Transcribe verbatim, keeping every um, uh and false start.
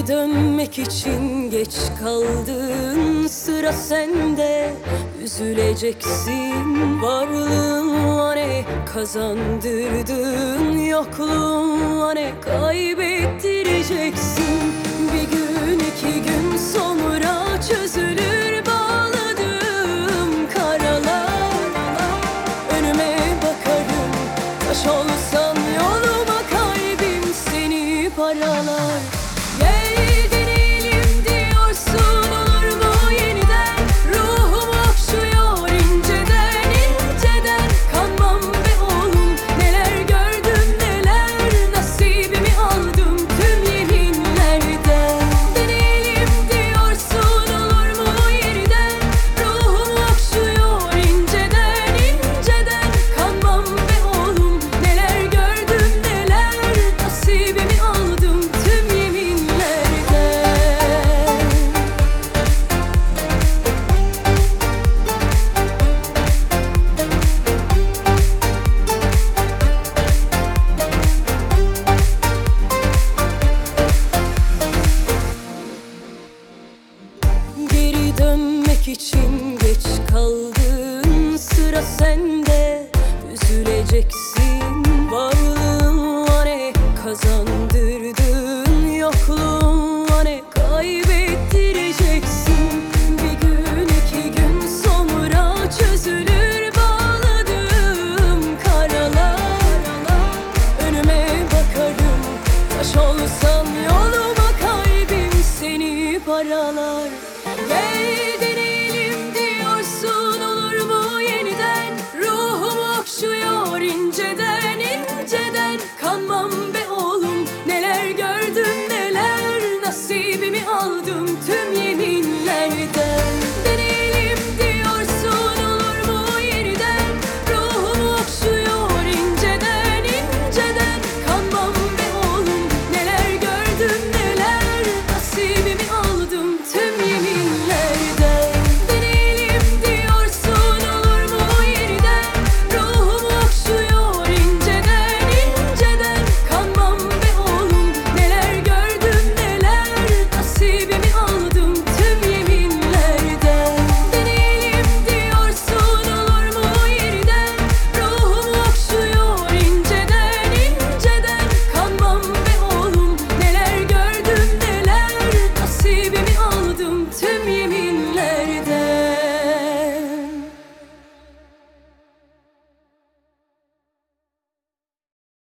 dönmek için geç kaldın, sıra sende. Üzüleceksin, varlığınla ne kazandırdın, yokluğunla ne kaybettireceksin. Bir gün iki gün sonra çözülür bağladığım karalar. Önüme bakarım, taş olsan yoluma kalbim seni paralar. Gel deneyelim diyorsun, olur mu yeniden? Ruhum okşuyor inceden inceden. Kanmam be oğlum, neler gördüm neler, nasibimi aldım tüm yeminlerden. Deneyelim diyorsun, olur mu yeniden? Ruhum okşuyor inceden inceden. Kanmam be oğlum, neler gördüm neler, nasibimi aldım tüm geri dönmek için geç kaldın, sıra sende. Üzüleceksin, varlığınla ne kazandırdın, yokluğunla ne kaybettireceksin. Bir gün iki gün sonra çözülür bağladığım karalar. Önüme bakarım, taş olsan yoluma kalbim seni paralar.